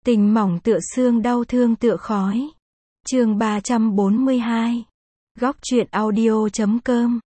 Tình mỏng tựa xương, đau thương tựa khói. Chương 342. Góc truyện audio.com.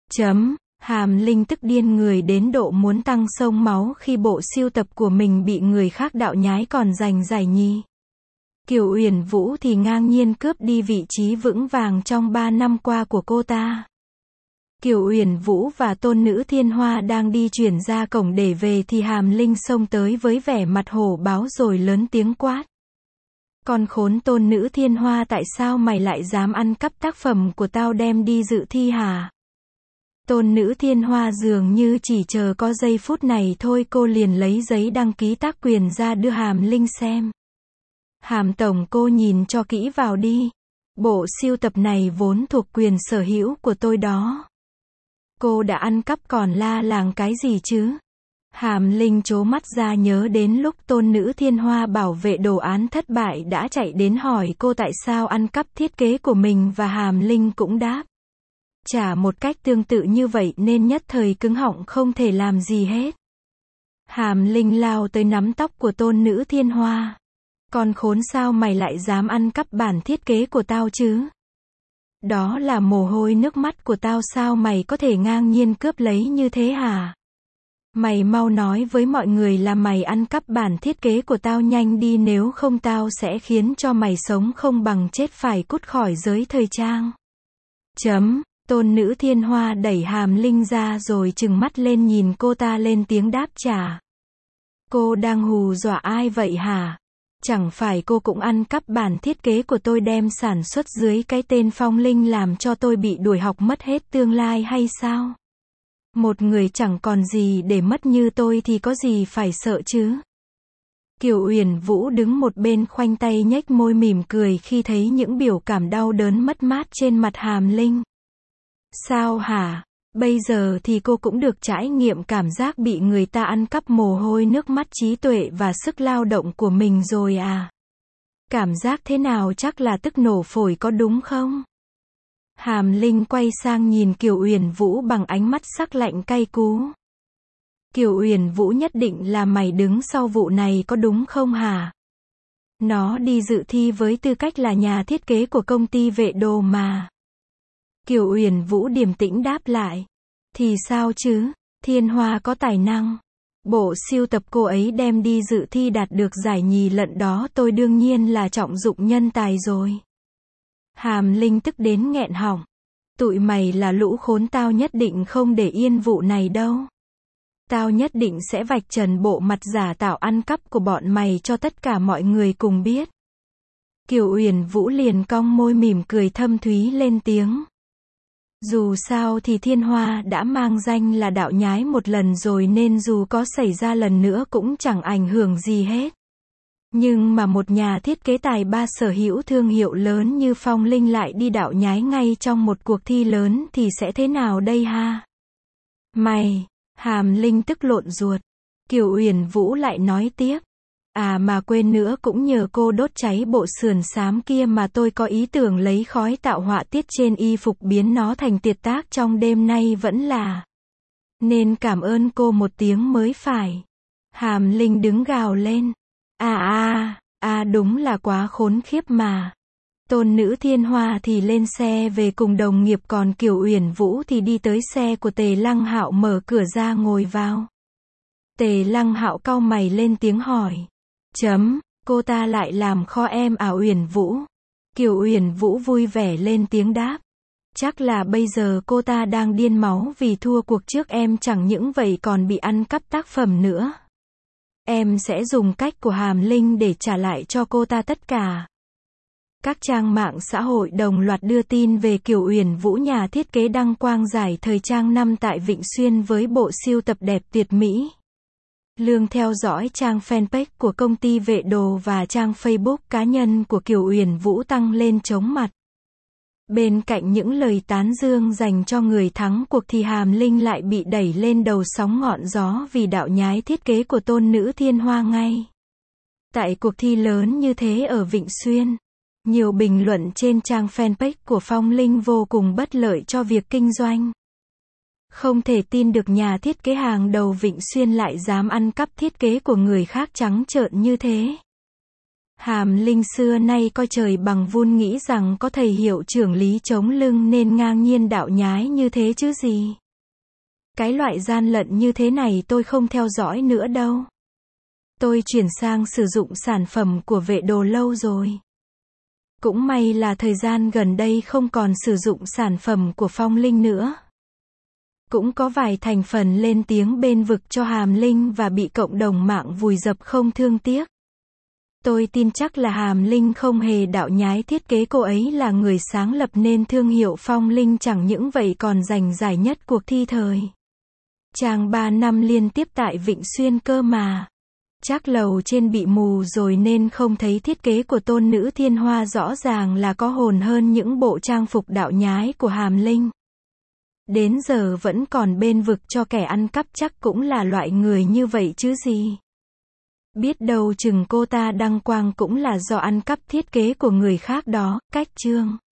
Hàm Linh tức điên người đến độ muốn tăng xông máu khi bộ sưu tập của mình bị người khác đạo nhái còn giành giải nhì. Kiều Uyển Vũ thì ngang nhiên cướp đi vị trí vững vàng trong 3 năm qua của cô ta. Kiều Uyển Vũ và tôn nữ Thiên Hoa đang đi chuyển ra cổng để về thì Hàm Linh xông tới với vẻ mặt hổ báo rồi lớn tiếng quát. Con khốn tôn nữ Thiên Hoa, tại sao mày lại dám ăn cắp tác phẩm của tao đem đi dự thi hả? Tôn nữ Thiên Hoa dường như chỉ chờ có giây phút này thôi, cô liền lấy giấy đăng ký tác quyền ra đưa Hàm Linh xem. Hàm tổng, cô nhìn cho kỹ vào đi. Bộ sưu tập này vốn thuộc quyền sở hữu của tôi đó. Cô đã ăn cắp còn la làng cái gì chứ? Hàm Linh trố mắt ra nhớ đến lúc tôn nữ Thiên Hoa bảo vệ đồ án thất bại đã chạy đến hỏi cô tại sao ăn cắp thiết kế của mình, và Hàm Linh cũng đáp trả một cách tương tự như vậy nên nhất thời cứng họng không thể làm gì hết. Hàm Linh lao tới nắm tóc của tôn nữ Thiên Hoa. Con khốn, sao mày lại dám ăn cắp bản thiết kế của tao chứ? Đó là mồ hôi nước mắt của tao, sao mày có thể ngang nhiên cướp lấy như thế hả? Mày mau nói với mọi người là mày ăn cắp bản thiết kế của tao nhanh đi, nếu không tao sẽ khiến cho mày sống không bằng chết, phải cút khỏi giới thời trang. Tôn nữ Thiên Hoa đẩy Hàm Linh ra rồi trừng mắt lên nhìn cô ta, lên tiếng đáp trả. Cô đang hù dọa ai vậy hả? Chẳng phải cô cũng ăn cắp bản thiết kế của tôi đem sản xuất dưới cái tên Phong Linh làm cho tôi bị đuổi học mất hết tương lai hay sao? Một người chẳng còn gì để mất như tôi thì có gì phải sợ chứ? Kiều Uyển Vũ đứng một bên khoanh tay nhếch môi mỉm cười khi thấy những biểu cảm đau đớn mất mát trên mặt Hàm Linh. Sao hả? Bây giờ thì cô cũng được trải nghiệm cảm giác bị người ta ăn cắp mồ hôi nước mắt, trí tuệ và sức lao động của mình rồi à? Cảm giác thế nào, chắc là tức nổ phổi có đúng không? Hàm Linh quay sang nhìn Kiều Uyển Vũ bằng ánh mắt sắc lạnh cay cú. Kiều Uyển Vũ, nhất định là mày đứng sau vụ này có đúng không hả? Nó đi dự thi với tư cách là nhà thiết kế của công ty vệ đồ mà. Kiều Uyển Vũ điềm tĩnh đáp lại. Thì sao chứ? Thiên Hoa có tài năng. Bộ sưu tập cô ấy đem đi dự thi đạt được giải nhì lận đó, tôi đương nhiên là trọng dụng nhân tài rồi. Hàm Linh tức đến nghẹn họng. Tụi mày là lũ khốn, tao nhất định không để yên vụ này đâu. Tao nhất định sẽ vạch trần bộ mặt giả tạo ăn cắp của bọn mày cho tất cả mọi người cùng biết. Kiều Uyển Vũ liền cong môi mỉm cười thâm thúy lên tiếng. Dù sao thì Thiên Hoa đã mang danh là đạo nhái một lần rồi nên dù có xảy ra lần nữa cũng chẳng ảnh hưởng gì hết. Nhưng mà một nhà thiết kế tài ba sở hữu thương hiệu lớn như Phong Linh lại đi đạo nhái ngay trong một cuộc thi lớn thì sẽ thế nào đây ha? Mày! Hàm Linh tức lộn ruột. Kiều Uyển Vũ lại nói tiếp. À mà quên nữa, cũng nhờ cô đốt cháy bộ sườn xám kia mà tôi có ý tưởng lấy khói tạo họa tiết trên y phục biến nó thành tiệt tác trong đêm nay vẫn là. Nên cảm ơn cô một tiếng mới phải. Hàm Linh đứng gào lên. Đúng là quá khốn khiếp mà. Tôn nữ Thiên Hoa thì lên xe về cùng đồng nghiệp, còn Kiều Uyển Vũ thì đi tới xe của Tề Lăng Hạo, mở cửa ra ngồi vào. Tề Lăng Hạo cau mày lên tiếng hỏi. Cô ta lại làm kho em à Uyển Vũ? Kiều Uyển Vũ vui vẻ lên tiếng đáp. Chắc là bây giờ cô ta đang điên máu vì thua cuộc trước em, chẳng những vậy còn bị ăn cắp tác phẩm nữa. Em sẽ dùng cách của Hàm Linh để trả lại cho cô ta tất cả. Các trang mạng xã hội đồng loạt đưa tin về Kiều Uyển Vũ, nhà thiết kế đăng quang giải thời trang năm tại Vịnh Xuyên với bộ sưu tập đẹp tuyệt mỹ. Lương theo dõi trang fanpage của công ty vệ đồ và trang Facebook cá nhân của Kiều Uyển Vũ tăng lên chóng mặt. Bên cạnh những lời tán dương dành cho người thắng cuộc thì Hàm Linh lại bị đẩy lên đầu sóng ngọn gió vì đạo nhái thiết kế của tôn nữ Thiên Hoa ngay tại cuộc thi lớn như thế ở Vịnh Xuyên. Nhiều bình luận trên trang fanpage của Phong Linh vô cùng bất lợi cho việc kinh doanh. Không thể tin được nhà thiết kế hàng đầu Vịnh Xuyên lại dám ăn cắp thiết kế của người khác trắng trợn như thế. Hàm Linh xưa nay coi trời bằng vun, nghĩ rằng có thầy hiệu trưởng lý chống lưng nên ngang nhiên đạo nhái như thế chứ gì. Cái loại gian lận như thế này tôi không theo dõi nữa đâu. Tôi chuyển sang sử dụng sản phẩm của Vệ Đồ lâu rồi. Cũng may là thời gian gần đây không còn sử dụng sản phẩm của Phong Linh nữa. Cũng có vài thành phần lên tiếng bên vực cho Hàm Linh và bị cộng đồng mạng vùi dập không thương tiếc. Tôi tin chắc là Hàm Linh không hề đạo nhái thiết kế, cô ấy là người sáng lập nên thương hiệu Phong Linh, chẳng những vậy còn giành giải nhất cuộc thi thời trang 3 năm liên tiếp tại Vịnh Xuyên cơ mà. Chắc lầu trên bị mù rồi nên không thấy thiết kế của tôn nữ Thiên Hoa rõ ràng là có hồn hơn những bộ trang phục đạo nhái của Hàm Linh. Đến giờ vẫn còn bên vực cho kẻ ăn cắp, chắc cũng là loại người như vậy chứ gì. Biết đâu chừng cô ta đăng quang cũng là do ăn cắp thiết kế của người khác đó. Cách chương